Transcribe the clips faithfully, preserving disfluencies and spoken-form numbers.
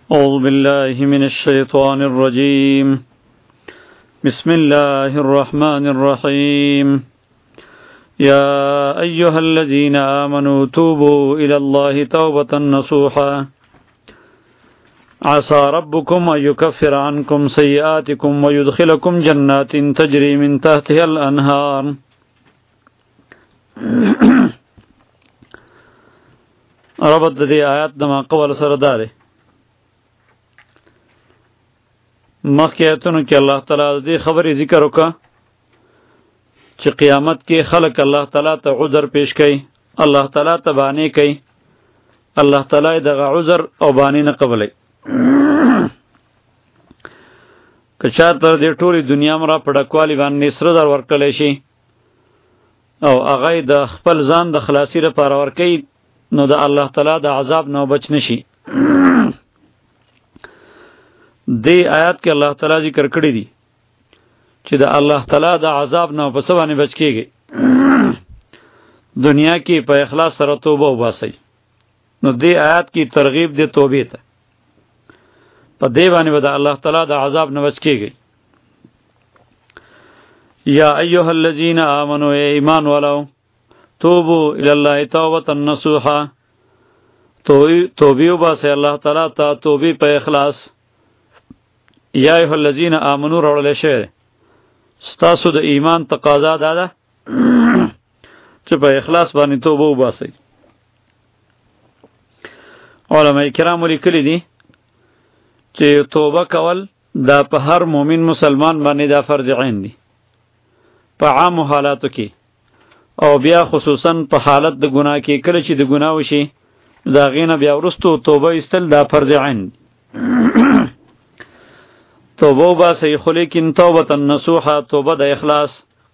أعوذ بالله من الشيطان الرجيم بسم الله الرحمن الرحيم يا أيها الذين آمنوا توبوا إلى الله توبة نصوحا عسى ربكم أن يكفر عنكم سيئاتكم ويدخلكم جنات تجري من تحتها الأنهار ربط دي آیات دما قول سرداره مخی آیتونو که اللہ تعالی دی خبری ذکر وکا چې قیامت کې خلق الله تعالی ته عذر پیش کوي، الله تعالی ته بانی کوي، الله تعالی دغه عذر او بانی نه قبلای. که چاته د ټولي دنیا مرا پډکوالی باندې سره در ورکړل شي او هغه د خپل ځان د خلاصي لپاره ورکړي، نو د الله تعالی د عذاب نه بچ نشي. دی آیات کې الله تعالی ذکر کړی دی چې د الله تعالی د عذاب نه په سبا نه بچ کیږي. دنیا کې په اخلاص سره توبه وباسي. نو دی آیات کې ترغیب دی توبې ته، په دی باندې به د الله تعالی د عذاب نه بچ کیږي. یا ایها الذین آمنوا ای ایمان والو توبو الی الله توبة نصوحا، توبې وباسي الله تعالی ته توبې په اخلاص. یا ایها الذین آمنوا راوړل شوی ستاسو د ایمان تقاضا دا ده چې په اخلاص باندې توبه وباسئ. علماء کرام لیکلي دي چې توبه کول دا په هر مؤمن مسلمان باندې دا فرض عین دي په عام حالاتو کې، او بیا خصوصا په حالت د ګناه کې کله چې د ګناه وشي دا غینه بیا ورستو توبه استل دا فرض عین دي. توبه وباسئ، خو لیکن توبة نصوحا، توبه د اخلاص.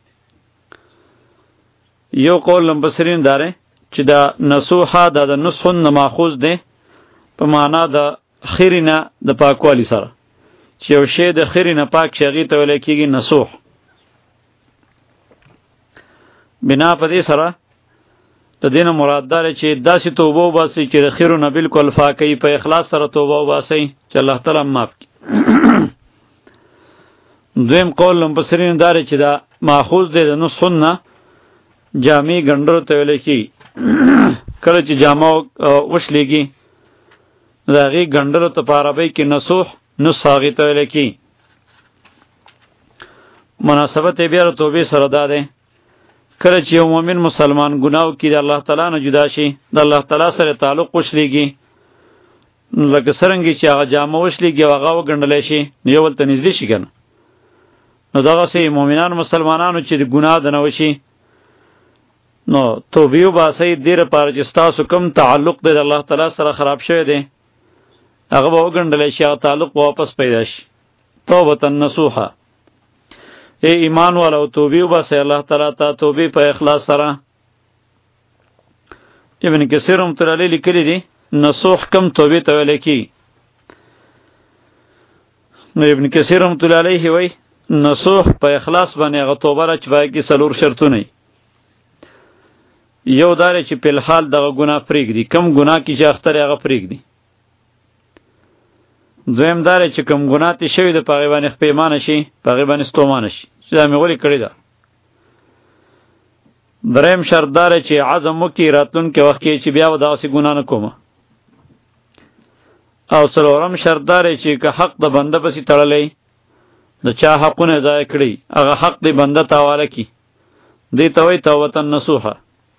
یو قول مفسرین داره چې دا نصوحا دا د نصح نه ماخوذ دی په معنا د خیرینه د پاکوالی سره، چې یو شی د خیرینه پاک شي ته ویل کېږي نصوح. بنا په دې سره د دینه مراد داره چې داسې توبه وباسئ چې د خیرونه بالکل پاکي، په اخلاص سره توبه وباسئ چې الله تعالی معاف کړي. دویم قول مفسرین داره چې دا ماخوذ دی د نصح نه جامع ګنډرو ته ویل کېږي. کله چې جامه وشلېږي د هغې ګنډلو ته په عربۍ کې نصوح نصح هغې ته ویل کېږي. مناسبت یې بیا د توبې سره دا دی کله چې یو مؤمن مسلمان ګناه وکړي د الله تعالی نه جدا شي، د الله تعالی سره تعلق وشلېږي، لکه څرنګه چې هغه جامه وشلېږي او هغه وګنډلی شي نو یو بل ته نږدې شي که نه. نو دغسې مؤمنان مسلمانانو چې د ګناه د نه وشي نو توبې وباسئ، دې لپاره چې ستاسو کوم تعلق دی د الله تعالی سره خراب شوی دی هغه به وګنډلی شي، هغه تعلق به واپس پیدا شي. توبة نصوحا، ای ایمان والو توبې وباسئ الله تعالی ته توبې په اخلاص سره. ابن کثیر رحمة الله علیه لیکلی دی نصوح کم توبې ته ویل کېږي. نو ابن کثیر رحمة الله علیه وایي نصوح په اخلاص باندې هغه توبه را چې پای کې څلور شرطونه وي. یو دا دی چې په الحال دغه ګناه پرېږدي، کم ګناه کې چې اخته دی هغه پرېږدي. دویم دا دی چې کم ګناه ترې شوي ده په هغې باندې پښیمانه شي، په هغې باندې ستومانه شي چې دا مې ولې کړې ده. دریم شرط دا دی چې عزم وکړي راتلونکي وخت کې چې بیا به دغسې ګناه نه کومه. او څلورم شرط دا دی چې که حق د بنده پسې تړلی، د چا حقونه ضایع کړي، هغه حق دی بنده ته حواله کړي، دې ته وایي توبة نصوحا.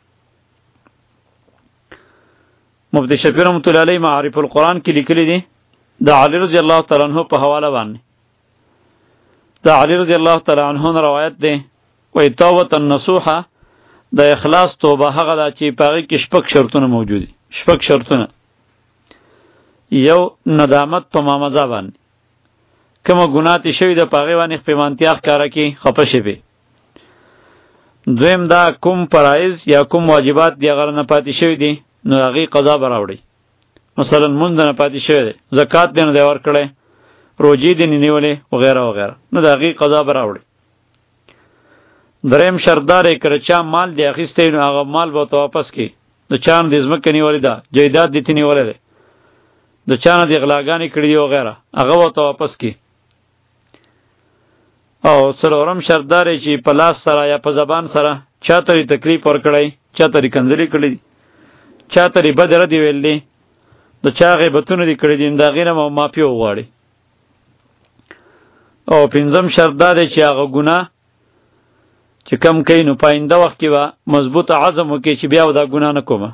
مفتی شفیع رحمة الله علیه معارف القرآن کې لیکلی دی د علی رضی الله تعالی عنہ په حواله باندې. د علی رضی الله تعالی عنہ نه روایت دی وایي توبة نصوحا د اخلاص توبه هغه ده چې په هغې کې شپږ شرطونه موجود دي. شپږ شرطونه. یو ندامت په مامزه باندې، کومه ګناه ترې شوې ده په هغې باندې پښیمانتیا ښکاره کړي، خفه شي پرې. دویم دا کوم فرایض یا کوم واجبات دي هغه نه پاتې شوي دي نو هغې قضا به راوړئ. مثلا لمونځ نه پاتې شوی دی، زکات دې نه دی ورکړی، روجې دې نه نیولې وغیره وغیره، نو د هغې قضا به راوړئ. دریم شرط دا دی که چا مال دی اخیستی نو هغه مال به ورته واپس کړي. د چا نه دې ځمکه نیولې ده، جایداد دې ترې نیولی دی، د چانه د غلاګانې کړي دي وغیره هغه ورته واپس کړي. او څلورم شرط دا دی چې په لاس سره یا په زبان سره چا ته تکلیف ورکړی، چا ته کنځلې کړي دي، چا ته بد ردې ویل دي، د چا غیبتونه دي کړي دي، د هغې نه معافي وغواړي. او پنځم شرط دا دی چې هغه ګناه چې کم کوي نو په آینده وخت کې به مضبوط عزم وکړي چې بیا دا ګناه نه کومه.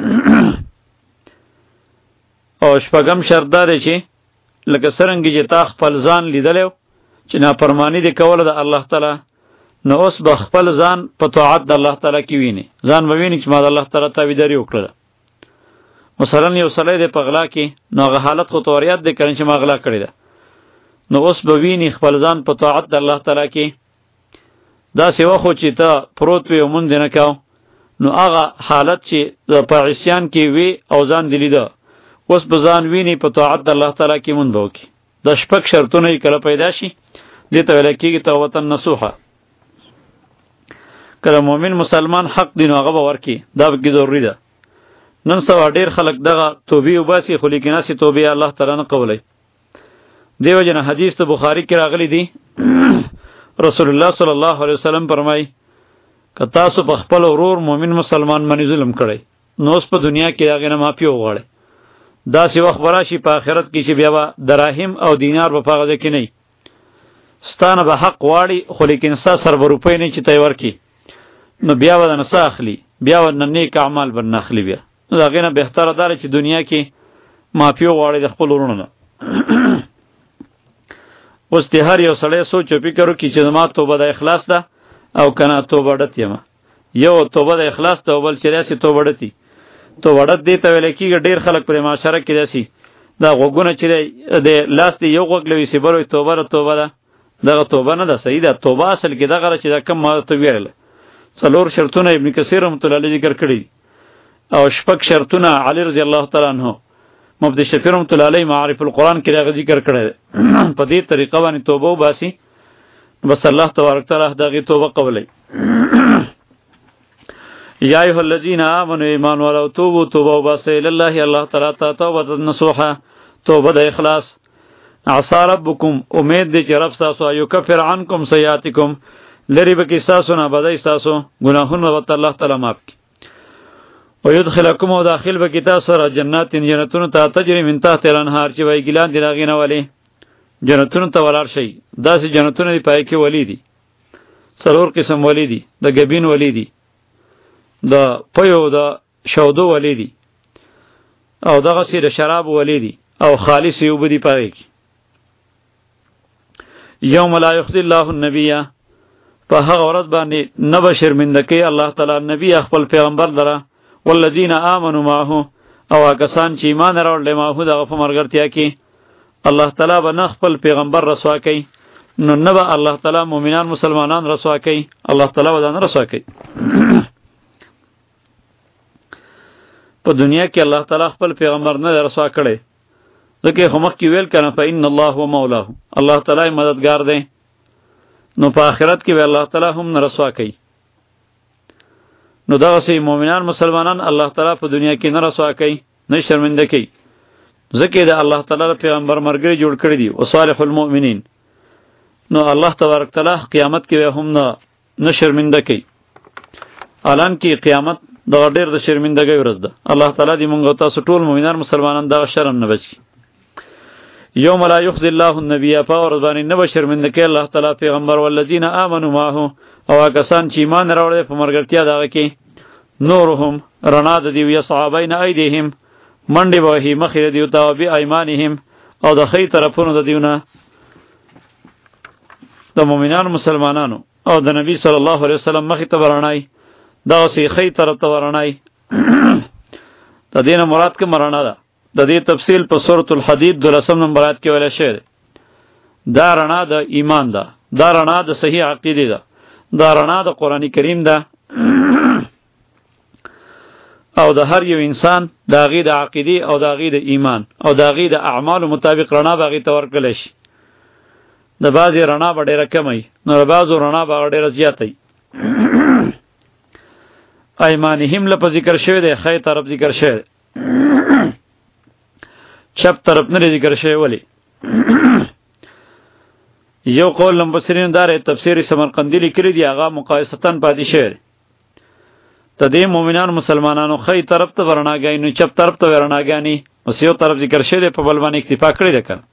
او شپږم شرط دا دی چې لکه څرنګه چې تا خپل ځان لیدلی چې نافرماني دې کوله د الله تعالی، نو اوس به خپل ځان په طاعت د الله تعالی کې ویني، ځان به ویني چې ما د الله تعالی تابعداري وکړله. مثلا یو سړی دی په غلا کې، نو هغه حالت خو توریت دی کړي چې ما غلا کړې ده، نو اوس به ویني خپل ځان په طاعت د الله تعالی کې. داسې وخت چې ته پروت وې او مونځ نه کوو، نو هغه حالت چې په عصیان کې وي او ځان دې لیده، اوس به ځان ویني په طاعت د الله تعالی کې مونځ به وکړي. دا شپږ شرطونه یې کله پیدا شي دې ته ویل کېږي توبه نصوحه. کله مؤمن مسلمان حق دی نو هغه به ورکړي، دا پکې ضروري ده. نن سبا ډېر خلک دغه توبې وباسي، خو لیکن هسې توبې الله تعالی نه قبلوي. دې وجه نه حدیث ته بخاري کې راغلی دی، رسول الله صلی الله علیه وسلم فرمایي که تاسو په خپل ورور مؤمن مسلمان باندې ظلم کړی، نو اوس په دنیا کې د هغې نه معافي وغواړئ. داسې وخت به راشي په آخرت کې چې بیا به دراهم او دینار به په هغه ځای کې نه وي، ستانه به حق غواړي، خو لیکن ستا سر به روپۍ نه چې ته یې ورکړي، نو بیا به نه څه اخلي، بیا به نه نیک اعمال به نه اخلي. بیا نو د هغې نه بهتره دا چې دنیا کې معافي وغواړئ د خپل ورونو نه. اوس دې هر یو سړی سوچ او فکر وکړي چې زما توبه د اخلاص ده او که نه توبه ډت یم. یو توبه د اخلاص ده او بل چې داسې توبه ډتي. توبه ډت دې ته ویل کېږي، ډېر خلک پرې معاشره کې داسې دا غوږونه چې دی لاس دې یو غوږ لوي سي بل وایي توبه ده توبه ده. دغه توبه نه ده، صحیح ده. توبه اصل کې دغه ده چې دا کم ما ته ویله څلور شرطونه ابن کثیر رحمت الله علیه ذکر کړي او شپږ شرطونه علی رضی الله تعالی عنہ مفتی شفیع رحمت الله علیه معارف القرآن کې هغه ذکر کړی. په دې طریقه باندې توبه وباسي بس الله تبارک تعالی دغه توبه قبلوي. یا ایها الذین آمنوا ایمان والو توبوا توبه وباسئ الی الله الله تعالی ته توبه نصوحه، توبه د اخلاص. عسى ربکم امید دی چې رب تاسو یکفر عنکم سیئاتکم لری بکی تاسو نه بدای تاسو گناهونه وت الله تعالی معاف کی. ويدخلکم او داخل بکی تاسو را جنات جنتون ته تجری من تحت الانهار چې وای ګلان دی راغینه ولی جنتون ته ولار شي. داسې جنتون دی پای کې ولی دی، څلور قسم ولی دی، د غبین ولی دی، د پيو د شودو ولی دی، او دغه سي د شراب ولی دی، او خالص یو بدی پای کې. یوم لا یخزی الله النبی، په هغه ورځ باندې نه به شرمنده کوي الله تعالی نبی خپل پیغمبر لره، والذین آمنوا معه او کسان چې ایمان راوړل معه دغه په مرګرتیا کې الله تعالی به نه خپل پیغمبر رسوا کوي، نو نه به الله تعالی مؤمنان مسلمانان رسوا کوي، الله تعالی به نه رسوا کوي. په دنیا کې الله تعالی خپل پیغمبر نه رسوا کړي، ځکه خو مخکې ویل کنه فإن الله هو مولاه، الله تعالی مددگار دی. نو په آخرت کې به الله تعالی هم نه رسوا کوي. نو دغه سي مؤمنان مسلمانان الله تعالی په دنیا کې نه رسوا کوي، نه شرمنده کوي، ځکه د الله تعالی پیغمبر مرګري جوړ کړی دی او صالح المؤمنین. نو الله تبارک تعالی قیامت کې هم نه نه شرمنده کوي. الان کې قیامت د ډېر د شرمندګۍ ورځ ده. الله تعالی دې موږ تاسو ټول مؤمنان مسلمانان دغه شرم نه بچي. یوم لا یخزی الله النبی، په ورځ باندې نه به شرمنده کوي الله تعالی پیغمبر، والذین آمنوا معه او کسان چې ایمان راوړل په مرګرتیا دغه کې، نورهم رڼا د دیو یصعب بین ایدیهم، منډې به وهي مخې د دیو ته، او بایمانهم او د ښي طرفونو د دیونه د مؤمنانو مسلمانانو او د نبی صلی الله علیه وسلم مخې ته به رڼایي، دغسې ښي طرف ته به رڼایي. د دې نه مراد کومه رڼا ده؟ د دې تفصیل په سورة الحدید دولسم نمبر آیت کې ویل شوی دی. دا رڼا د ایمان ده، دا رڼا د صحیح عقیدې ده، دا رڼا د قرآن کریم ده، او د هر یو انسان د هغې د عقیدې او د هغې د ایمان او د هغې د اعمالو مطابق رڼا به هغې ته ورکړلی شي. د بعضې رڼا به ډېره کمه وي، نو د بعضو رڼا به هغه ډېره زیاته وي. ایمانهم لپاره ذکر شوی دی، ښی طرف ذکر شوی دی. چپ طرف نه ذکر شوی ولی یو قول مفسرین دار تفسیر سمرقندی لیکلی دی هغه مقایستن پاتې شوی ته دې مؤمنان مسلمانانو خی طرف ته ورناګای نو چپ طرف ته ورناګانی اوس یو طرف ذکر شوی په بل باندې اکتفا کړی ده کنه.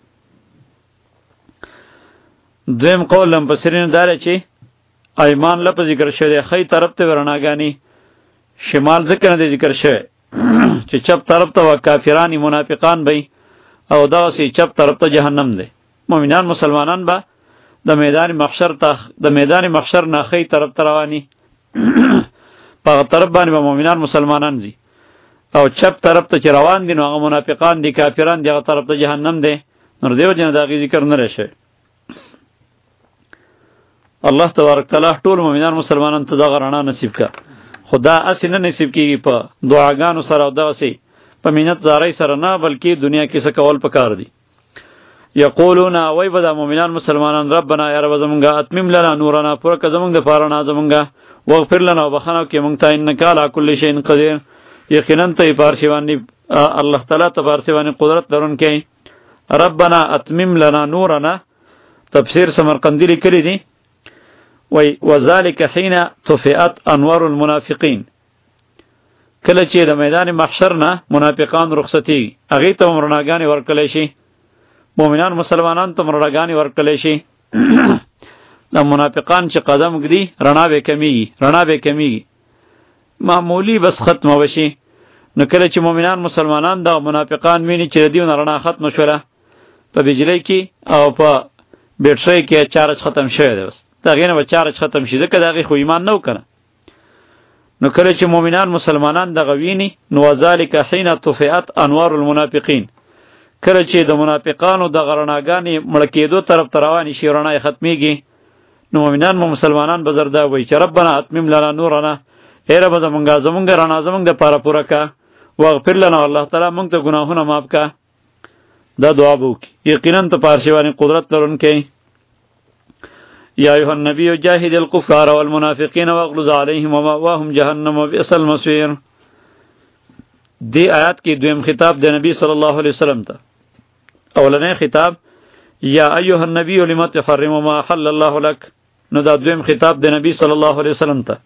دویم قول مفسرین دار چې ایمان لپاره ذکر شوی خی طرف ته ورناګانی شمال ذکر نه ذکر شوی چې چپ طرف ته کافرانی منافقان بی او دا سی چپ طرف ته جهنم دی. مؤمنان مسلمانان با د میدان محشر ته د میدان محشر نه خی طرف ته رواني په طرف باندې به مؤمنان مسلمانان دي او چپ طرف ته چې روان دي نو هغه منافقان دي کافران دي هغه طرف ته جهنم دی. نور دیو جن دا ذکر نه رشه. الله تبارک تعالی ټول مؤمنان مسلمانان ته دا غرانه نصیب کا. خدا اسنه نصیب کیږي په دعاګانو سره او دا سي په مینت زارای سره نه بلکې دنیا کې څه کول پکار دي. یقولون وای بدا مؤمنان مسلمانان ربنا یا رب زمونږه اتمم لنا نورنا پر که زمونږ د پاره نه زمونږه واغفر لنا وبخنو کې مونږ ته انک علی کل شیء قدیر یقینا ته پارشیوانی الله تعالی ته پارشیوانی قدرت لرونکی. ربنا اتمم لنا نورنا تفسیر سمرقندی لیکلی دی وای وذالک حين طفئت انوار المنافقین کله چې د میدان محشر نه منافقان رخصتی هغه ته مرناګانی ورکړل شي مؤمنان مسلمانان ته مرناګانی ورکړل شي د منافقان چې قدم ګدي رڼا به کمیږي رڼا به کمیږي معمولی بس ختم وشي. نو کله چې مؤمنان مسلمانان د منافقان ویني چې دیو رڼا ختم شوله په بجلی کې او په بیټری کې چارج ختم شوی دی بس دا غینه به چارج ختم شي ځکه دا خو ایمان نه وکنه. نو کله چې مؤمنان مسلمانان د غویني نو ذالک حين طفئت انوار المنافقین کله چې د منافقانو د غرناګانی مړکېدو طرف ته رواني شي رڼا ختميږي نو مؤمنان مو مسلمانان بزردا وای چې ربنا اتمم لنا نورنا اے رب زمونږه زمونږه رڼا زمونږ د پاره پوره کا واغفر لنا الله تعالی مونږ ته ګناهونه معاف کا. دا دعا بو یقینا ته پارشیوانی قدرت لرونکي. یا ایها النبی جاهد الكفار والمنافقین واغلظ علیهم ومأواهم جهنم وبئس المصير. دی آیات کې دویم خطاب د نبی صلی الله علیه وسلم ته. اولنې خطاب یا ایها النبی لم تحرم ما حل الله لك. نو دا دویم خطاب د نبی صلی الله علیه وسلم ته.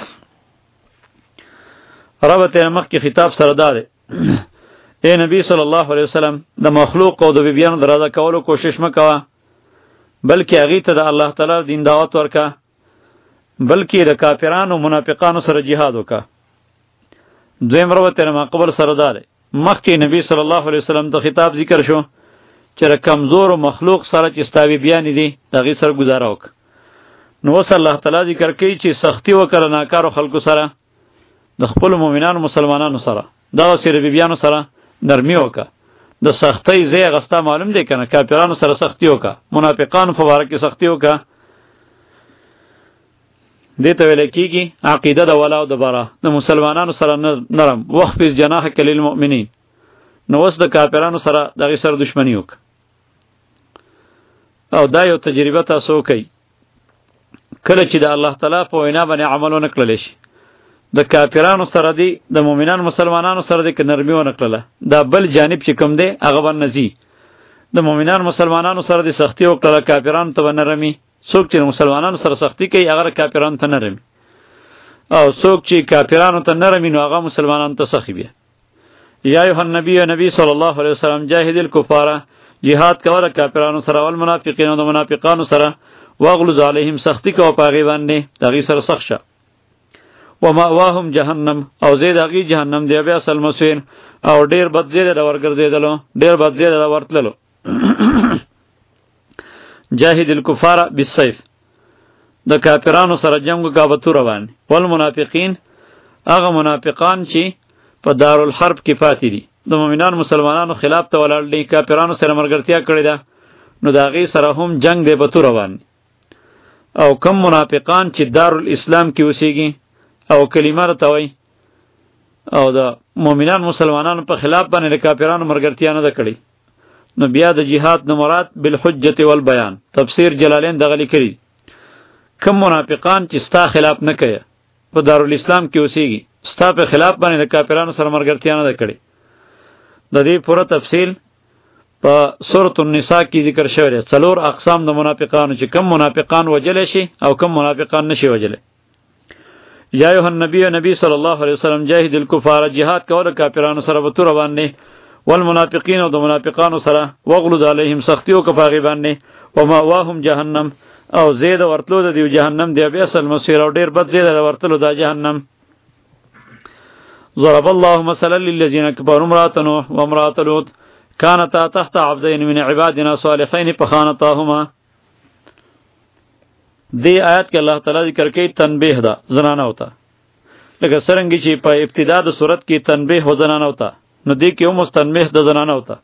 رابطه مخ کې خطاب سره دار اے نبی صلی الله علیه وسلم د مخلوق او د بیبیانو درازه کولو کوشش مکوه بلکې هغه ته د الله تعالی دین دعوت ورکا بلکې د کافرانو منافقانو سره jihad وکا. دویم روته ما قبل سره دار مخکې نبی صلی الله علیه وسلم ته خطاب ذکر شو چې کمزور او مخلوق سره چې استاوی بیان دي دغه سره گزاره وک. نو صلی الله تعالی ذکر کوي چې سختی وکړه ناکارو خلکو سره د خپل مؤمنانو مسلمانانو سره دا سره بیبیانو سره نرمی وکا. د سختی زی غستا معلوم دی کنه کافرانو سره سختی وکا منافقانو په واره کې سختی وکا. دې ته ویل کېږي عقیده د ولا او د برا د مسلمانانو سره نرم وخفض جناحك للمؤمنین. نو اوس د کافرانو سره دغه سره دښمنی وک او دا یو تجربه تاسو کوي کله چې د الله تعالی په وینا باندې عملونه کړل شي د کافرانو سره دی د مؤمنان مسلمانانو سره دی ک نرمی و نکړه دا بل جانب چې کوم دی هغه باندې نزي د مؤمنان مسلمانانو سره دی سختی او کړه کافرانو ته نرمي. څوک چې مسلمانانو سره سختی کوي هغه کافرانو ته نرمي او څوک چې کافرانو ته نرمي نو هغه مسلمانانو ته سخی بیا. یا ایها النبی نبی صلی الله علیه وسلم جاهد الکفار jihad کوله کافرانو سره او منافقین او منافقانو سره واغلظ علیهم سختی کو پاغي باندې دغه سره سخت شه ومأواهم جهنم او زید اغي جهنم دی بیا اصل مسوین او ډیر بد زید د ورګرځیدلو ډیر بد زید د ورتللو. جاهد الکفار بالسيف د کافرانو سره جنگ غابتو روان والمنافقین هغه منافقان چې په دارالحرب کې فاتې دي د مؤمنان مسلمانانو خلاف ته ولاړ دي کافرانو سره مرګرتیا کړې ده نو دا غي سره هم جنگ دی بتو روان. او کم منافقان چې دارالاسلام کې اوسېږي او کلمه راتوي او د مؤمنان مسلمانانو په خلاف باندې کافرانو مرګرتیا نه کړي نو بیا د جهاد نو مراد بالحجه والبیان. تفسیر جلالین دغه لیکي کم منافقان چې ستا خلاف نه کوي په دارالاسلام کې اوسېږي ستا په خلاف باندې کافرانو سره مرګرتیا نه کړي د دې پوره تفصیل په سورۃ النساء کې ذکر شوی دی. څلور اقسام د منافقانو چې کم منافقان وجل شي او کم منافقان نشي وجل. یا ایها النبی نبی صلی الله علیه وسلم جاهد الکفار جهاد کوله کافرانو سره به تور باندې والمنافقین او د منافقانو سره وغلظ علیهم سختیو کفاغي باندې ومأواهم جهنم او زید ورتلو د دیو جهنم دی به اصل مسیر او ډیر بد زید ورتلو د جهنم. ضرب الله مثلا للذین كفروا امرأة نوح وامرأة لوط كانتا تحت عبدين من عبادنا صالحين فخانتاهما. دی آیات کې الله تعالی ذکر کوي تنبیه ده زنانه وته، لکه څنګه چې په ابتدا د سورت کې تنبیه و زنانه وته، نو دی کې هم تنبیه د زنانه وته.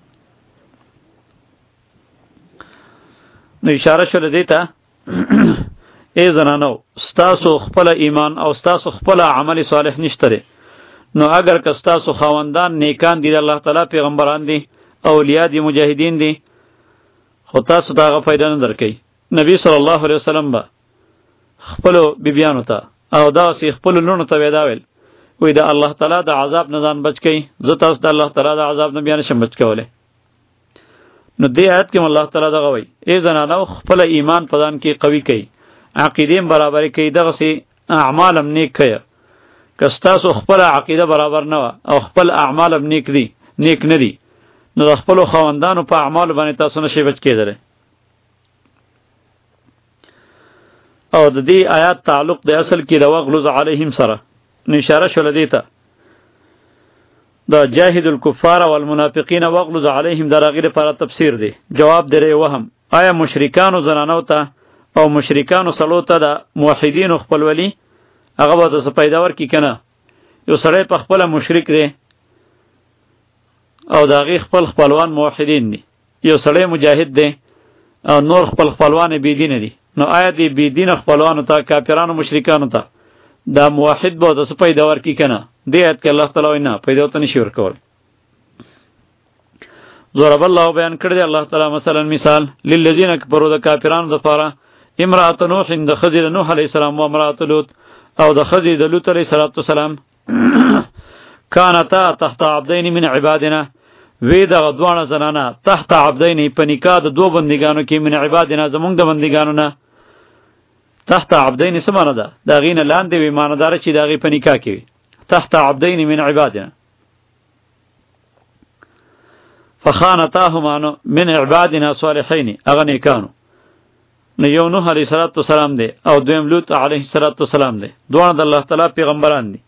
نو اشاره شول دی ته ای زنانو ستاسو خپل ایمان او ستاسو خپل عمل صالح نشته، نو اگر که ستاسو خاوندان نیکان دي، الله تعالی پیغمبران دي، اولیاء دي، مجاهدین دي، خو تاسو دا غو فائدہ نه درکې. نبی صلی الله علیه وسلم با خپل بیبیانو ته او دا سی خپل لونو ته ویداول وې دا الله تعالی د عذاب نه ځان بچ کړي، زه تاسو د الله تعالی د عذاب نه بیان شم بچ کوله. نو دې آیت کې الله تعالی دا غوي ای زنانو خپل ایمان پدان کې قوي کړي، عقیده برابر کړي، دغه سي اعمال هم نیک کړي. کستاسو خپل عقیده برابر نه او خپل اعمال هم نیک دي نیک نه دي، نو د خپل خواندانو په اعمال باندې تاسو نشي بچ کېدره. او د دې آیات تعلق د اصل کې د وغلظ علیهم سره نو اشاره شول دی ته دا جاهد الکفار والمنافقین وغلظ علیهم در غیر لپاره تفسیر دی. جواب درې وهم آیا مشرکانو زنانو ته او مشرکانو سلو ته د موحدین خپل ولی هغه به څه پیدا ورکی کنه؟ یو سړی په خپل مشرک دی او دا غي خپل خپلوان موحدین دي، یو سړی مجاهد دی او نور خپل خپلوان بی دین دي، نو آیا دی بی دین خپلوانو ته کافرانو مشرکانو ته دا موحد به د څه پیدا ورکی کنه؟ دی آیت کې الله تعالی وینا پیدا ته نشي ورکول. ضرب الله بیان کړی دی الله تعالی مثلا مثال للذین کفروا د کافرانو د لپاره امرأة نوح د خضر نوح علیه السلام و امرأة لوط او د خضر د لوط علیه السلام کانتا تحت عبدین من عبادنا وی د غدوانه زنانه تحت عبدین په نکاح د دو بندګانو کې من عبادنا زمونږ د بندګانو نه. تحت عبدین سمانه ده دا غینه لاندې وی ماندار چې دا غی په نکاح کې تحت عبدین من عبادنا فخانتاهما من عبادنا صالحین اغه نیکانو. نو یو نوح علیه السلام دی او دویم لوط علیه السلام دی، دوه د الله تعالی پیغمبران دي.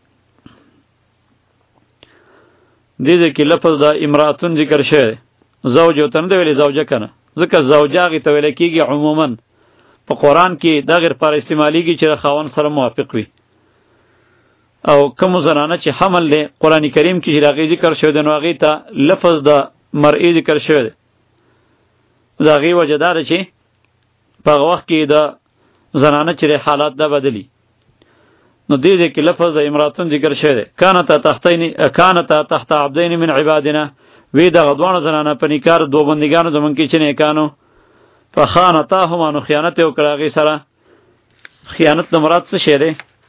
دې کې لفظ د امراتون ذکر شوی، زوج او تن دی ویلې زوجه کنه، ځکه زوجه غي ته ویل کېږي عموما په قران کې دا غیر پر استعمالیږي چې خاوند سره موافق وي. او کوم زنانه چې حمل له قران کریم کې راغی ذکر شوی د نوغي ته لفظ د مرئی ذکر شوی، دا غي وجدار چې په وخت کې د زنانه چې حالات دا بدلی، نو دې دې کې لفظ د امراتون ذکر شوی دی. کانت تحتین کانت تحت عبدین من عبادنا وی د غدوانه زنانه په نکار دو بندګانو زمون کې چې نه کانو فخانتاهما نو خیانت وکړه غي سره. خیانت د مراد څه شی دی؟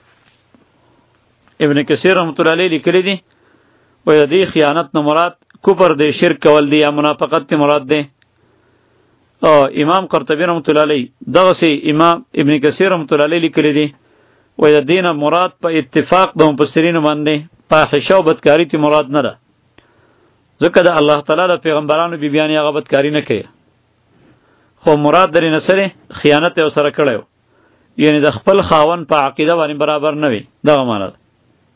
ابن کثیر رحمۃ اللہ علیہ لیکلی دی وای د خیانت نو مراد کفر دی، شرک کول دی یا منافقت دی مراد دی. او امام قرطبی رحمۃ اللہ علیہ دغه سي امام ابن کثیر رحمۃ اللہ علیہ لیکلی دی وای د دینه مراد په اتفاق د مفسرین باندې فاحشه او بدکاری تی مراد نه ده، ځکه د الله تعالی د پیغمبرانو بی بیان هغه بدکاری نه کوي، خو مراد درې نسره خیانت او سره کړو، یعنی د خپل خاون په عقیده باندې برابر نه وي. دغه معنی ده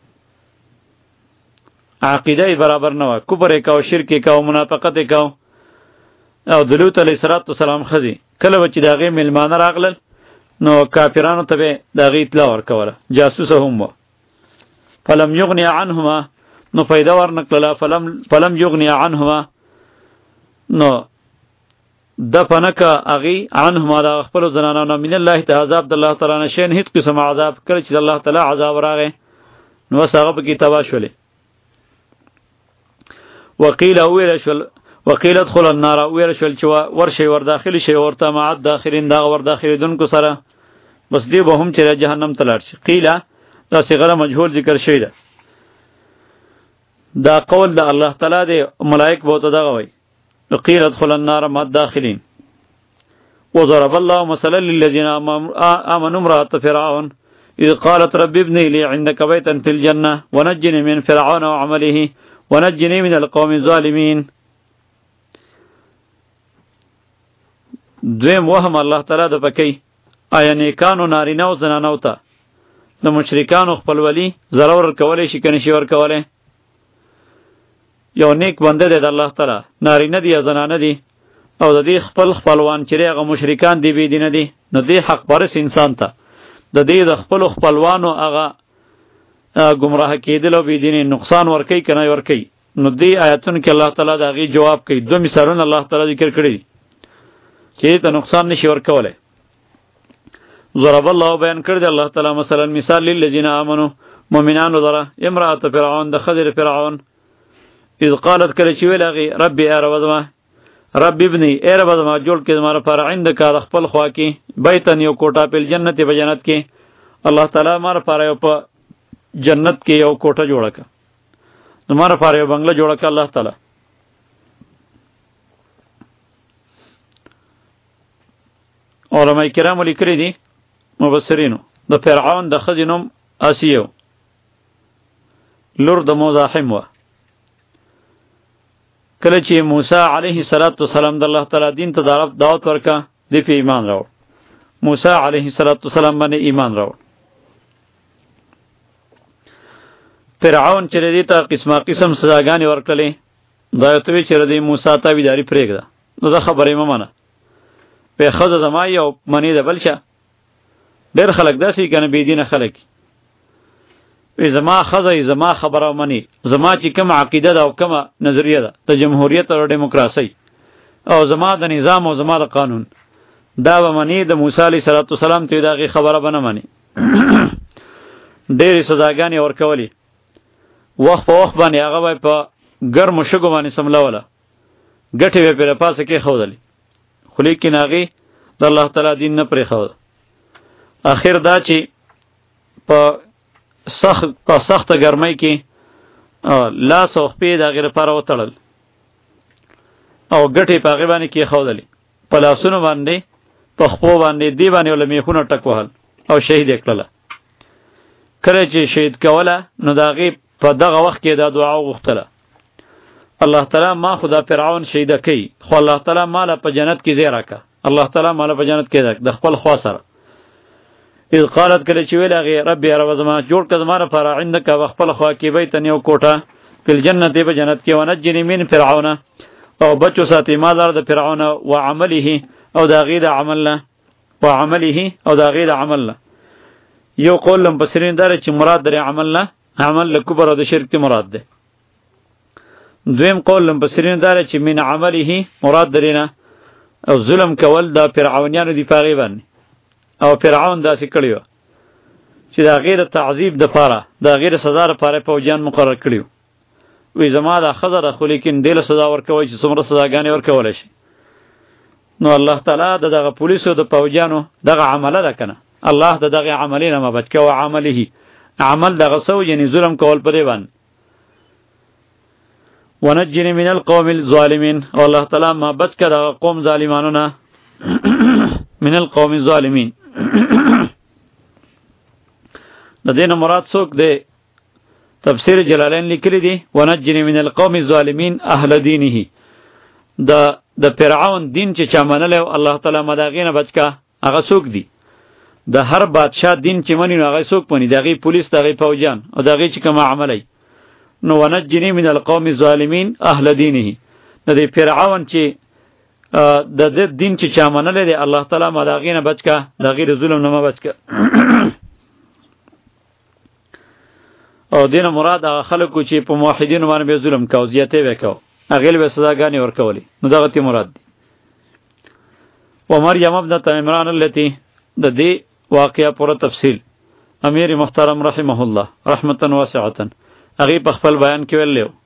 عقیده برابر نه و، کفر او شرک او منافقت او او د لوط علیه السلام خزي کله چې داغه ملمانه راغلل نو کافرانو ته داغه اطلاع ورکوله، جاسوس هم و. فلم یغنی عنهما نو پیدا ورنکله فلم فلم یغنی عنهما نو دفنک اغي عنهما دا خپل زنانو من الله تعالی عذاب د الله تعالی نشین هیڅ قسم عذاب کړ چې الله تعالی عذاب راغی نو هغه په کې تبا شولې. وقیل اویل شول وقیل ادخل النار اویل شول چې ورشي ور داخلي شي ورته مع داخلین دا ور داخليدونکو سره بس دی به هم چې جهنم ته لاړ شي. قیل دا صيغه مجهول ذکر شوی ده، دا قول د الله تعالی دی، ملائک به ته دغه وای قیل ادخل النار مع الداخلین. وضرب الله مثلا للذین آمنوا امرأة فرعون إذ قالت رب ابن لي عندك بيتا في الجنة ونجني من فرعون وعمله ونجني من القوم الظالمين. دویم وهم الله تعالی د پکی آیا نیکانو نارینه او زنانو ته د مشرکانو خپل ولی ضرور کولی شي کنه شي ور کوله. یو نیک بنده دی د الله تعالی، نارینه دی یا زنانه دی، او د دې خپل خپلوان چې هغه مشرکان دی بی دینه دی، نو دی حق پرس انسان ته د دې د خپل خپلوانو هغه گمراه کېدل او بی دینه نقصان ورکی کنه ورکی. نو دی آیاتونو کې الله تعالی دا غي جواب کوي. دو مثالونه الله تعالی ذکر کړی چې ته نقصان نشي ورکوله. ضرب الله بیان کړی الله تعالی مثلا مثال للذین آمنوا مؤمنانو دره امرأة فرعون د خضر فرعون اذ قالت کله چې ویل هغې ربي ای رب زما رب ابني ای رب زما جوړ کړه زما لپاره عندک د خپل خوا کې بیتن یو کوټه په جنت په جنت کې. الله تعالی ما لپاره یو په جنت کې یو کوټه جوړه کړه، زما لپاره یو بنگله جوړه کړه الله تعالی. علماء کرام لیکلي دي مبصرینو د فرعون د ښځې نوم آسیه لور د مزاحم وه. کله چې موسی علیه السلام د الله تعالی دین ته دعوت ورکړه دی په ایمان راوړ. موسی علیه السلام باندې ایمان راوړ. فرعون چې دې ته قسمه قسم سزاګانې ورکړلې، دا یې ته وی چې دې موسی تابعداري پرېږده، نو دا خبرې مه منه. په ښځه زما یو منې ده بل شه. ډېر خلک داسې کنه بېدینه خلک وی زما ښځه زما خبره مني، زما چې کومه عقیده ده او کومه نظریه ده د جمهوریت او ډیموکراسۍ او زما د نظام او زما د قانون دا به مني. د موسی علیه السلام ته د هغې خبره به نه مني. ډېرې سزاګانې ورکولې، وخت په وخت باندې هغه به په ګرمو شګو باندې سملوله، ګټې به پرې له پاسه کېښودلې، خو لیکن هغې د الله تعالی دین نه پرېښود. اخر دا چې په سخت په سخته ګرمۍ کې لاس او خپې د هغې لپاره وتړل او ګټې په هغې باندې کېښودلې، په لاسونو باندې په خپو باندې دې باندې له میخونه ټک وهل او شهید یې کړله. کله چې شهید کوله نو د هغې په دغه وخت کې دا دعا وغوښتله الله تعالی ما خو دا فرعون شهیده کوي، خو الله تعالی ماله په جنت کې ځای راکړه. الله تعالی ماله په جنت کې د خپل خوا سره. اذ قالت کله چې ویل هغې ربي رب زما جوړ کړه زما لپاره عندک په خپل خوا کې بیتن یو کوټه فی الجنت په جنت کې ونجني من فرعون او بچو ساتي ما لاره د فرعون و عمله او د هغې د عمل نه و عمله او د هغې د عمل نه. یو قول مفسرین دا چې مراد درې عمل نه عمل له کفر او د شرک مراد ده. دویم قول مفسرین دا چې من عمله مراد درې نه او ظلم کول د فرعونیانو دی په هغې باندې او فرعون داسې کړي وو چې د هغې د تعذیب دپاره د هغې د سزا دپاره پوځیان مقرر کړي وو. وی زما دا ښځه ده خو لیکن دې له سزا ورکوئ چې څومره سزاګانې ورکولی شي. نو الله تعالی د دغه پولیسو د پوځیانو دغه عمله ده که نه، الله د دغې عملې نه مبد که و عمله عمل دغه سو یعنې ظلم کول په دې باندې. ونجني من القوم الظالمین او الله تعالی مبد که دغه قوم ظالمانو نه من القوم الظالمین. د دې نه مراد څوک دی؟ تفسیر جلالین لیکلی دی ونجني من القوم الظالمین اهل دینه. د د فرعون دین چې چا منلی الله تعالی ما د هغې نه بچ که هغه څوک دی؟ د هر بادشاه دین چې مني نو هغه څوک مني؟ د هغې پولیس، د هغې پوجان او د هغې چې کومه عملی. نو ونجني من القوم الظالمین اهل دینه. د دې فرعون چې د دې دین چې چا منلی دی الله تعالی ما د هغې نه بچ که، د هغې د ظلم نه ما بچ که. او دې نه مراد هغه خلکو چې په موحدینو باندې به ظلم کو، زیاتې به کو، هغې له به سزاګانې ورکولې. نو دغه تی مراد دی. و مریم ابنة عمران التي د دې واقعه پوره تفصیل امیر محترم رحمه الله رحمتا واسعتا هغې په خپل بیان کې ویلی و.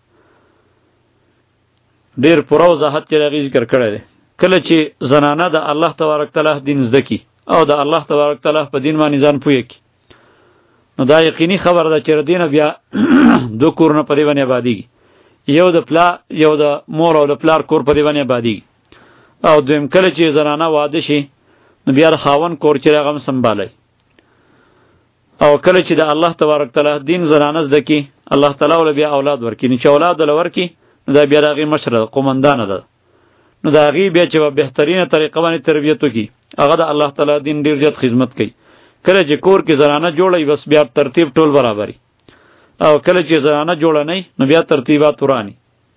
ډېر پوره وضاحت چې هغې ذکر کړی دی. کله چې زنانه د الله تبارک تعالی دین زده کي او د الله تبارک تعالی په دین باندې ځان پوهه کړي، نو دا یقیني خبره ده چې د دې نه بیا دو کورونه په دې باندې ابادېږي. یو د پلا یو د مور او د پلار کور په دی باندې آبادی. او دویم کله چې زنانه واده شي نو بیا د خاوند کور چې هغه هم سنبالي. او کله چې د الله تبارک تعالی دین زنانه زده کی الله تعالی ول بیا اولاد ورکی، نو چې اولاد ول ورکی نو دا بیا هغه مشره قومندان ده، نو دا هغه بیا چې په بهترینه طریقه باندې تربیت وکي هغه د الله تعالی دین ډیر زیات خدمت کوي. کله چې کور کې زنانه جوړي بس بیا ترتیب ټول برابري، او کله چې زنانه جوړه نه نو بیا ترتیبات ورانی.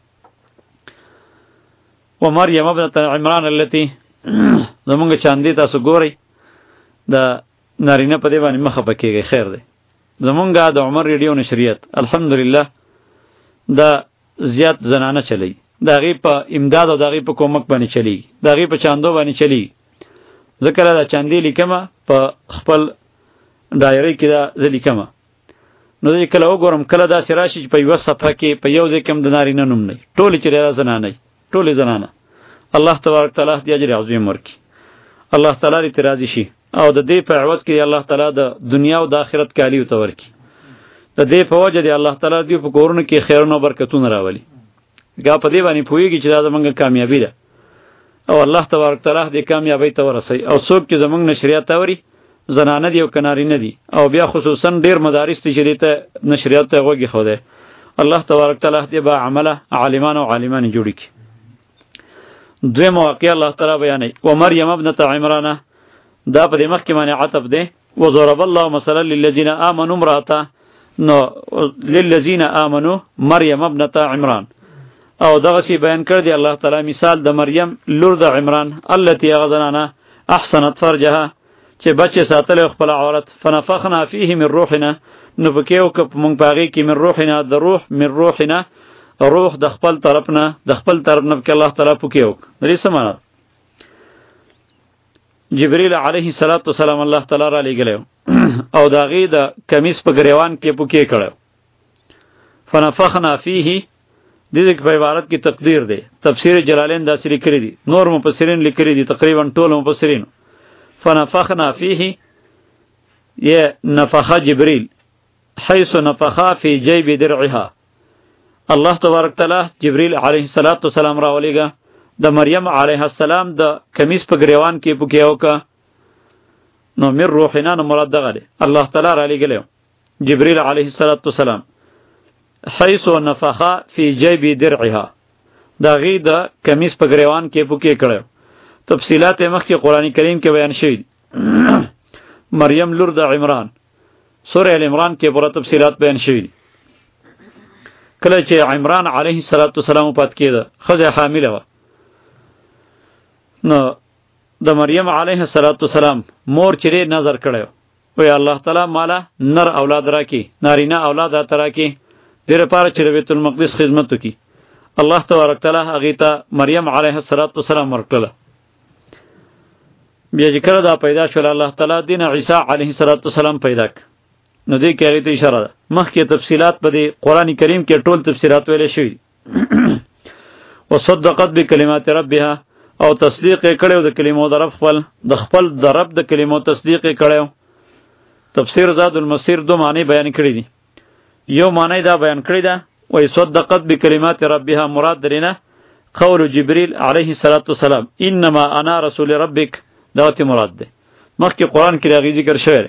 و مریم ابنه عمران التي زمونږ چاندي تاسو ګورئ د نارینه په دی باندې مخه پکېږي. خیر دی زمونږ د عمر ریډیو نشریات الحمدلله دا زیات زنانه چلی، دا غي په امداد او دا غي په کومک باندې چلی، دا غي په چاندو باندې چلی. ذکر دا چاندي لیکمه په خپل دایره کې دا ذلیکمه. نو دې کله وګورم کله دا سراشي په یو صفحه کې په یو ځای کې د نارینه نوم نه، ټول چې دا زنانه ټول زنانه. الله تبارک تعالی دې اجر عظیم ورکړي، الله تعالی دې راضي شي، او د دې په عوض کې الله تعالی د دنیا او د آخرت کالی او تورکی. د دې په وجه دی الله تعالی دې په کورونو کې خیرونه او برکتونه راولي. دا په دې باندې پوهیږي چې دا زمونږ کامیابی ده، او الله تبارک تعالی دې کامیابی ته ورسوي. او څوک چې زمونږ نشریات اوري زنانه دی او کناری نه دی، او بیا خصوصا ډیر مدارس ته چې ته نشریات ته وګي خو ده الله تبارک تعالی دې با عمله عالمان او عالمان جوړی کی. دوی مواقع الله تعالی بیانوي. و مریم ابنه عمران دا په دې مخ کې باندې عطف ده. و ضرب الله مثلا للذین آمنوا امراته، نو للذین آمنوا مریم ابنه عمران، او دغه شی بیان کړ دی الله تعالی مثال د مریم لور د عمران التي غزنانه احسنت فرجها چې بچی ساتل خپل عورت، فنفخنا فيه من روحنا، نو پکېو ک مونږ پاغي کې من روحنا د روح من روحنا روح د خپل طرفنا د خپل طرف نه کې الله تعالی پکېو. درې سمانه جبرئیل علیه السلام الله تعالی را لګلو او داغي د کمیس په گریوان کې پکې کړو. فنفخنا فيه د دې په عبارت کې تقدیر دی. تفسیر جلالین دا سری کړی دي، نور مفسرین لیکلي دي، تقریبا ټول مفسرین. فنفخنا فيه يه نفخ جبريل حيث نفخ في جيب درعها. الله تبارک تعالی جبريل علیه السلام را ولېګا د مریم علیه السلام د کمیس په گریوان کې پکېو کا. نو مر روحنا نو مراد دغه دی الله تعالی را لېګلو جبريل علیه السلام حيث نفخ في جيب درعها، دا غي د کمیس په گریوان کې پکې کړو. تفصیلات مخکې قرآن کریم کې بیان شوی. مریم لور د عمران سوره ال عمران کې پوره تفصیلات بیان شوی. کله چې عمران علیه السلام پات کېده خزه حامله و، نو د مریم علیه السلام مور چیرې نظر کړو وی الله تعالی مالا نر اولاد راکی، نارینه اولاد راکی، دیر پاره چې بیت المقدس خدمت وکي. الله تبارک تعالی هغه ته مریم علیه السلام ورکړه. بیا چې کله دا پیدا شول الله تعالی دین عیسی علیه السلام پیدا ک. نو دې کې هغه ته اشاره ده. مخکې تفصیلات په دې قرآن کریم کې ټول تفسیرات ویل شوی. وصدقت بکلمات ربها، او تصدیق کړو د کلمو د رب خپل د خپل د رب د کلمو تصدیق کړو. تفسیر زاد المسیر دو معنی بیان کړی دي. یو معنی دا بیان کړی ده و صدقت بکلمات ربها مراد درینه قول جبريل علیه السلام انما انا رسول ربک، دا ته مراد ده. مخکې قرآن کې راغی ذکر شوی.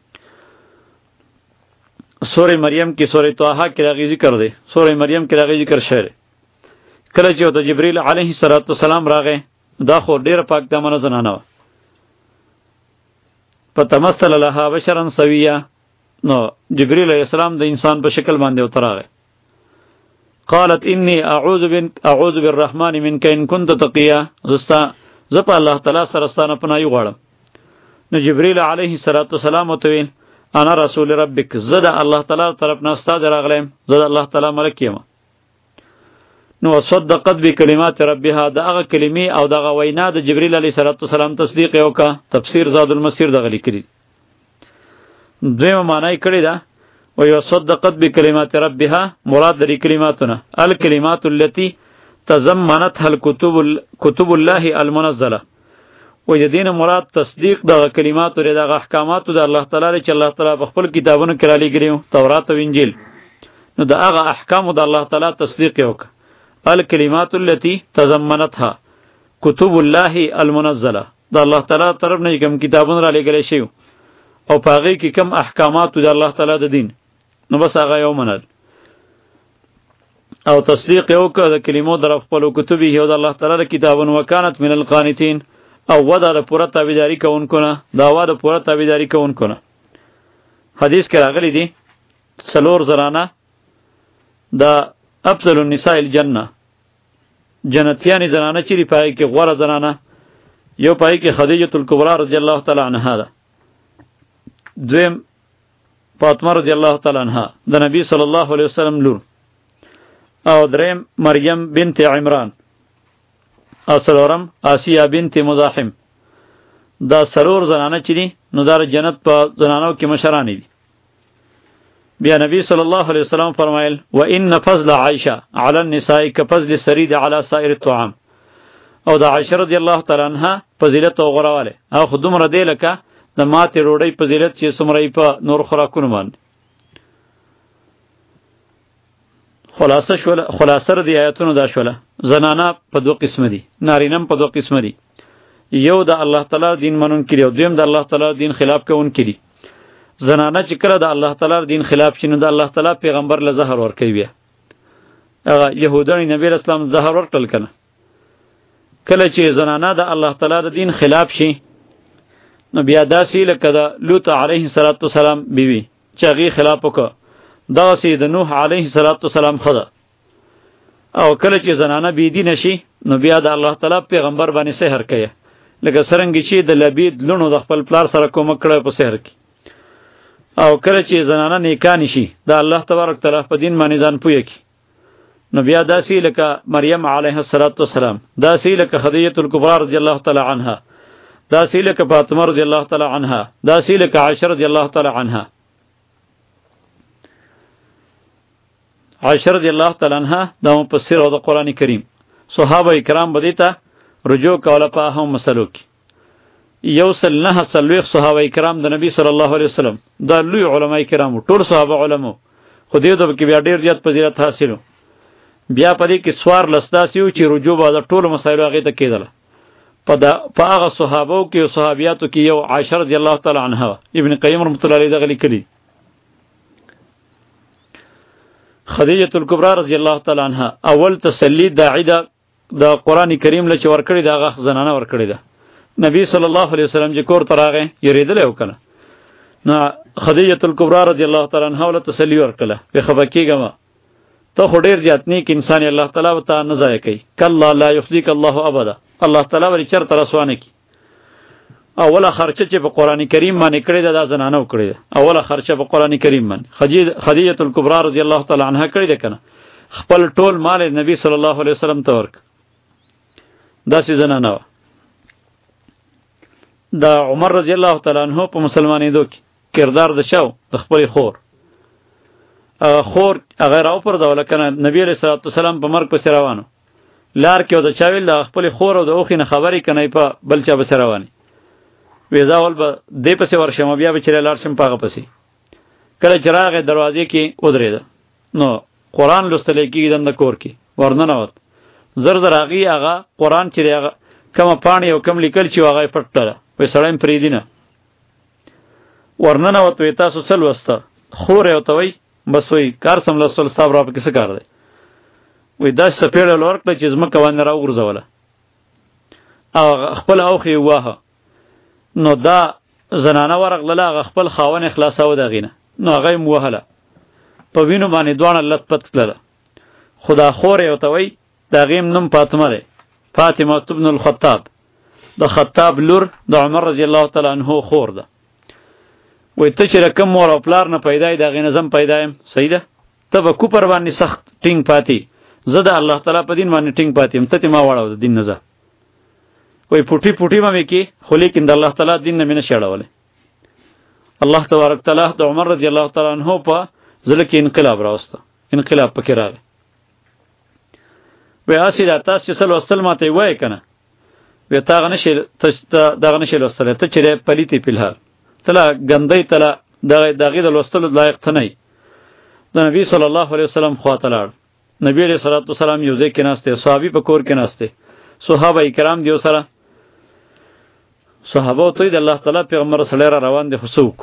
سورہ مریم کې سورہ طه کې راغی ذکر دی، سورہ مریم کې راغی ذکر شوی. کله چې د جبرئیل علیه السلام راغی دا خو ډیر پاک دامنه زنانه و. فتمثل لها بشرا سویا، نو جبرئیل علیه السلام د انسان په شکل باندې وتراغی. قالت انی اعوذ بن اعوذ بالرحمن منک ان كنت تقیا، زستا زپ الله تعالی سره ستانه پناه غواړم. نو جبرئیل علیه السلام وتویل انا رسول ربک، زدا الله تعالی طرف نه استاد راغلم، زدا الله تعالی ملک یم. نو صدقت بکلمات ربها، دا هغه کلمې او دغه وینا د جبرئیل علیه السلام تصدیق وکا. تفسیر زاد المسیر دغه لیکلی. دویمه معنی کړی دا و یصدقت بکلمات ربها مراد لري کلماتونه الکلمات التي تضمنتها الكتب كتب الله المنزله، و د دین مراد تصدیق د کلماتو د احکاماتو د الله تعالی چې الله تعالی په خپل کتابونو کې را لګریو، تورات او انجیل. نو د هغه احکام د الله تعالی تصدیق وک. الکلمات التي تضمنتها کتب الله المنزله، د الله تعالی طرف نه کوم کتابونه را لګل شي او پاغي کې کم احکامات د الله تعالی د دین، نو بس هغه یو منل او تصدیق یو که د کلمو در خپل کتبی یو د الله تعالی کتابونه وکانت من القانتین او ودا د پوره تابعداري کوونکو نه، دا وا د پوره تابعداري کوونکو نه. حدیث کې راغلی دی څلور زرانه د افضل النساء الجنه، جنتیانی زنانه چې پای کې غوړه زنانه یو پای کې خدیجه الکبرى رضی الله تعالی عنها ده، دویم فاطمه رضی الله تعالی عنها د نبی صلی الله علیه وسلم لور، او دریم مریم بنت عمران، او څلورم آسیه بنت مزاحم. دا سرور زنانه چې دي نو دا جنت په زنانو کې مشران دي. بیا نبی صلی الله علیه وسلم فرمایل و ان فضل عائشه علی النساء كفضل السرید علی سائر الطعام، او دا عائشه رضی الله تعالی عنها فضیلت او غراواله او خودم را دی لکه د ماته روړی فضیلت چې سمری په نور خوراکونه باندې. خلاصه شول، خلاصه د آیاتونو دا شوله زنانه په دوه قسم دي، نارینم په دوه قسم دي، یو د الله تعالی دین منون کړي او دویم د الله تعالی دین خلاف کوون کړي. زنانه چې کله د الله تعالی دین خلاف شینو د الله تعالی پیغمبر له زهر ور کوي، بیا هغه يهودانو نبی اسلام زهر ورکړل کنه. کله چې زنانه د الله تعالی د دین خلاف شي نو بیا داسې لکه د لوط علیه السلام بیوی چې هغې خلاف وکړه، داسې د نوح علیه السلام خده. او کله چې زنانه بېدینه شي نو بیا د الله تعالی پیغمبر باندې سحر کوي، لکه څرنګه چې د لبید لونو د خپل پلار سره کومک کړی په سحر کې. او کله چې زنانه نیکانې شي د الله تبارک تعالی په دین باندې ځان پوهه کړي نو بیا داسې لکه مریم علیه السلام، داسې لکه خدیجه الکبرى رضی الله تعالی عنها، داسې لکه فاطمه رضی الله تعالی عنها، داسې لکه عائشه رضی الله تعالی عنها. عائشه رضی الله تعالی عنها د مفسر او د قران کریم صحابه کرام به دیته رجوع کوله په هم مسلو کې. یو سل نه سلويخ صحابه کرام د نبی صلی الله علیه وسلم د لوی علما کرام ټول صحابه علماء خو دې د کې بیا ډیر زیات فضیلت حاصلو. بیا پدې کې سوار لسداسیو چې رجوع به د ټول مسایلو هغه ته کېدله. په دا په هغه صحابو کې او صحابياتو کې یو عائشه رضی الله تعالی عنها ابن قیم رحمۃ اللہ علیہ دغه لیکلی. خدیجه الکبرى رضی الله تعالی عنها اول تسلی داعی د قران کریم له چور کړی دا غ زنانه ور کړی ده. نبی صلی الله علیه وسلم چې کور تراغه یریدل یو کنه نو خدیجه الکبرى رضی الله تعالی عنها ول تسلی ور کړه په خبرکیګه ته خو ډیر زیات نیک انسان الله تعالی وتا نه ځای کوي، کله لا یخزیک الله ابدا، الله تعالی ور چرته رسوانه کی. اوله خرچه چې په قران کریم باندې کړی ده دا زنانه وکړي ده، اوله خرچه په قران کریم باندې خدیجه الکبرى رضی الله تعالی عنها کړی ده کنه، خپل ټول مال نبی صلی الله علیه وسلم ته ورک. داسې زنانه و. دا عمر رضی الله تعالی عنہ په مسلمانېدو کې کردار د شاو د خپل خور خور هغه راو پر دا ولکنه نبی علیہ الصلوۃ والسلام په مرګ پس روانو لار کې د چاویل د خپل خور او د اوخې نه خبرې کنه په بلچا بس رواني ویزاول به دې پسې ورشم بیا به چیرې لار شم پاغه پسې. کله چراغ دروازې کې ودرېده نو قرآن لوستل کېږي د کور کې ورننه وت زر زر هغې هغه قرآن چې هغه کومه پاڼې او کوم لیکل چې هغه یې پټ کړله وایي سړی م پرېږدي نه ورننه وت وایي تاسو څه لوسته خور یې ورته وایي بس وایي کار سم لوستل ستا را پکې څه کار دی وایي داسې څپېړه یې ورکړه چې ځمکه باندې را وغورځوله او خپله اوښې یې وواهه. نو دا زنانه ورغلله هغه خپل خاون یې خلاصاوه د هغې نه نو هغه یې م ووهله په وینو باندې دواړه لت پت کړله. خو دا خور یې ورته وایي د هغې نوم فاطمه دی، فاطمه بن الخطاب، د خطاب لور د عمر رضی الله تعالی عنہ خور ده. وایي ته چې رقم مور او پلار نه پیدا یې د هغې نه زم پیدا یم صحیح ده، ته به کوپر باندې سخت ټینګ پاتې، زه د الله تعالی په دین باندې ټینګ پاتې یم، ته تې ما واړوه د دین نه ځه. وایي پوټي پوټي به مې کې خو لیکن د الله تعالی دین نه مې نشي اړولی. الله تبارک تعالی د عمر رضی الله تعالی عنہ په زړه کې انقلاب راوسته، انقلاب پکې راغی. وایي هسې دا تاسو چې څه لوستل ما ته یې وایې که نه وایي تا هغه نشي دغه نشي لوستلی، ته چې دی پلیت یې فلحال ته لا ګندی ته لا د هغې د لوستلو لایق ته نه یې. د نبی صلی الله علیه وسلم خواته لاړ. نبی علیہ الصلوۃ والسلام یو ځای کې ناسته، صحابي په کور کې ناسته، صحابه کرام دیو سره. صحابه ته د الله تعالی پیغمبر صلی الله علیه روان دي حسوک.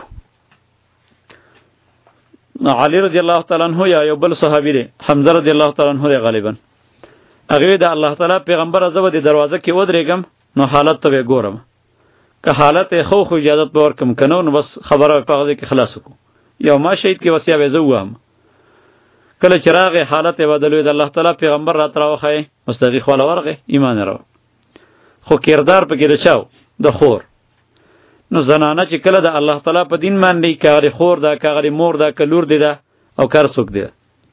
علی رضی الله تعالی عنہ یا یو بل صحابي دی حمزه رضی الله تعالی عنہ غالبا هغه د الله تعالی پیغمبر ازو د دروازه کې ودرېګم نو حالت ته ګورم، که حالت خو خو اجازه پور کم کنو نو بس خبره په غږ کې خلاص کو. یو ما شهید کې وصیه وزوام کله چراغ حالت بدلوي د الله تعالی پیغمبر را تراوخه مستغی خپل ورغه ایمان راو. خو کردار پکې رچاو د خور. نو زنانه چې کله د الله تعالی په دین باندې کاغری خور دا کاغری مور دا کلور دی دا او کار څوک دی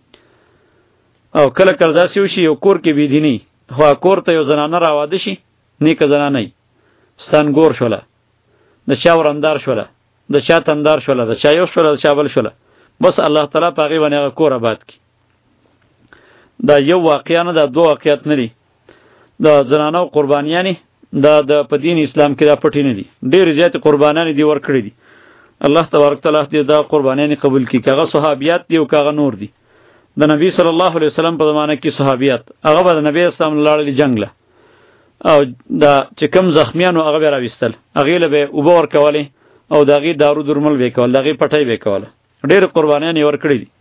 او کله کله داسې وشي یو کور کې بيدینی هو کور ته یو زنانه راواده شي نیک زنانه ستنګور شوله د چا ورندار شوله د چا تندار شوله د چا یو شوله د چا بل شوله بس الله تعالی پاغي باندې کور آباد کی. دا یو واقعیا نه دا دوه واقعیت نه دي. د زنانو قربانیانی دا د په دین اسلام کې دا پټی نه دي، ډېر زیات قربانیان دي ورکړي دي. الله تبارک تعالی دې دا قربانیان قبول کړي. کاغه صحابیات دي او کاغه نور دي. د نبی صلی الله علیه وسلم په زمانه کې صحابیات هغه د نبی اسلام لاړل جنگ له او دا چې کم زخمیانو هغه به راوستل، هغه له به اوبه ورکولې او دغه دارو درمل به کول، دغه پټای به کول. ډېر قربانیان یې ورکړي دي.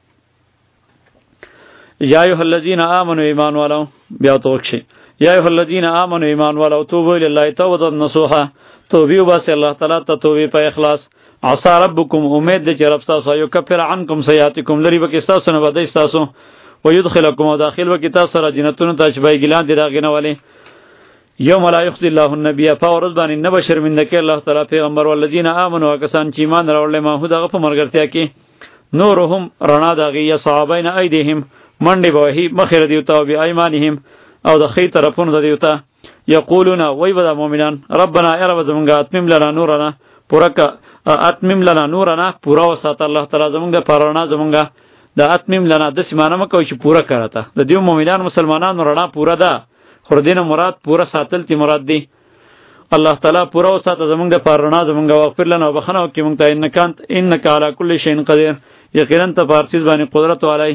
یا ایها الذین آمنوا ایمان والو بیا توکشي یا ایها الذین آمنوا ایمان والو توبوا الی الله توبه نصوحا توبه وباس الله تعالی ته توبه په اخلاص. عسى ربکم امید دې چې رب تاسو یو کفر عنکم سیئاتکم لری وکي تاسو نه بدای تاسو ويدخلکم او داخل وکي تاسو سره جنتونو ته چې بای ګلان دي راغنه والے. یوم لا یخزی الله النبی فورز باندې نه بشرمنده کې الله تعالی پیغمبر والذین آمنوا کسان چې ایمان راوړل ما هو دغه په مرګرتیا کې نورهم رڼا دغه یا صحابین ایدهم منډي به مخیر دیوتا او بی ایمانهم او د خی طرفونو د دیوتا یقولون وای بد مؤمنان ربنا یا رب زمونږه اتمم لنا نورنا پورک اتمم لنا نورنا پورا وسات الله تعالی زمونږه پرانا زمونږه د اتمم لنا د سیمانه مکو چې پورا کړه د دیو مؤمنان مسلمانانو رڼا پورا ده خور دینه مراد پورا ساتل تی مراد دی. الله تعالی پورا وسات زمونږه پرانا زمونږه واغفر لنا وبخنه کی مونږ ته انکانت انک علی کل شیء قدیر یقینا ته پارچیز باندې قدرت علی.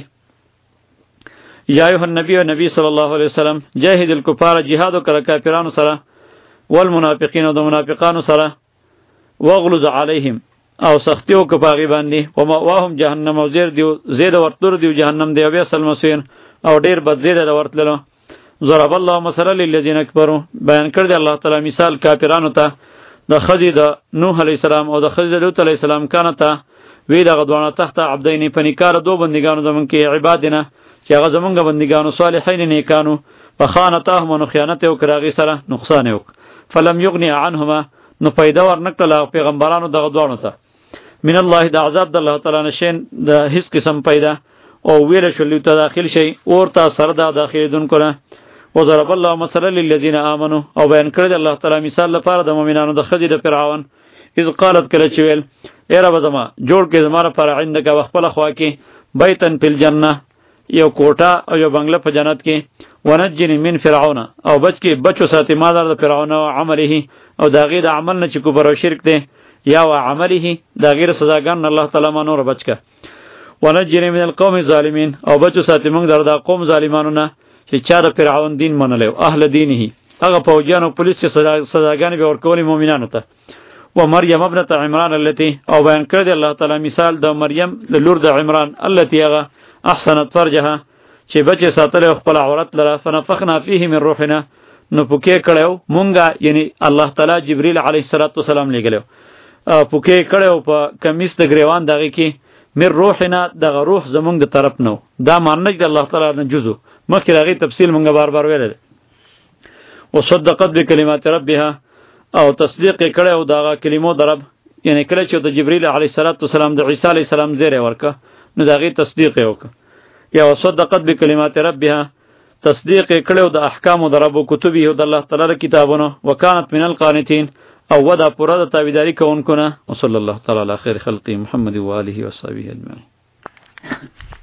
یا ایها النبی و نبی صلی الله علیه وسلم جاهد الکفار جهاد وکړه کافرانو سره والمنافقین او د منافقانو سره واغلظ علیهم او سختیو کو پاغي باندې او ماواهم جهنم او زیر دیو زید ورتور دیو جهنم دی او اصل مسین او ډیر بد زید ورتللو. ضرب الله مثلا للذین کفروا بیان کړ دی الله تعالی مثال کافرانو ته د خزی د نوح علی السلام او د خزی د لوط علی السلام کانه ته وی دغه دوانه تحت عبدین پنیکار دو بندگانو زمون کې عبادنا چې هغه زمونږ بندگانو صالحین نیکانو په خانتهم نو خیانت او کراغي سره نقصان وک فلم یغنی عنهما نو پیدا ورنکړه پیغمبرانو دغه دوانو ته من الله د عذاب د الله تعالی نشین د هیڅ قسم پیدا او ویل شو ته داخل شي اورته سره دا داخلي دن کړه. وضرب الله مثلا للذین آمنوا او بیان کړی الله تعالی مثال لپاره د مؤمنانو د خزی د فرعون اذ قالت کله چې ویل ای رب زما جوړ کې زما لپاره عندك خپل خوا کې بیتن فی الجنه یو کوټه او یو بنگله په جنت کې ونجنی من فرعون او بچ کې بچو ساتي ما در د فرعون او عمله او دا غیر عمل نه چې کوبر او شرک دی یا و عمله دا غیر سزاګان الله تعالی ما نور بچکه ونجنی من القوم الظالمین او بچو ساتي موږ در د قوم ظالمانو نه چې چا د فرعون دین منلو اهل دینه هغه فوجانو پولیس سزاګان به ورکول مؤمنانو ته. و مریم ابنه عمران التي او بیان کړی الله تعالی مثال د مریم د لور د عمران التي هغه احسنت فرجها چې بچی ساتل خپل عورت لره فنفخنا فيه من روحنا نو پوکې کړو مونږه یعنی الله تعالی جبرئیل علیه السلام لګلو پوکې کړو په کمیس د گریوان دغه کې من روحنا دغه روح زمونږ د طرف نو دا معنی د الله تعالی نه جزء مخکې هغه تفصیل مونږه بار بار ویل. وصدقت بکلمات ربها او تصدیق کړو دغه کلمو درب یعنی کله چې د جبرئیل علیه السلام د عیسی علیه السلام زیره ورکه نو دغه تصدیق وکړه. یا وصدقت بکلمات ربها تصدیق کړو د احکام د رب او کتبه د الله تعالی کتابونو وکانت من القانتين او ودا پورا د تابعداري کوونکو نه. وصلی الله تعالی علی خیر خلقی محمد و آله و صحبه اجمعین.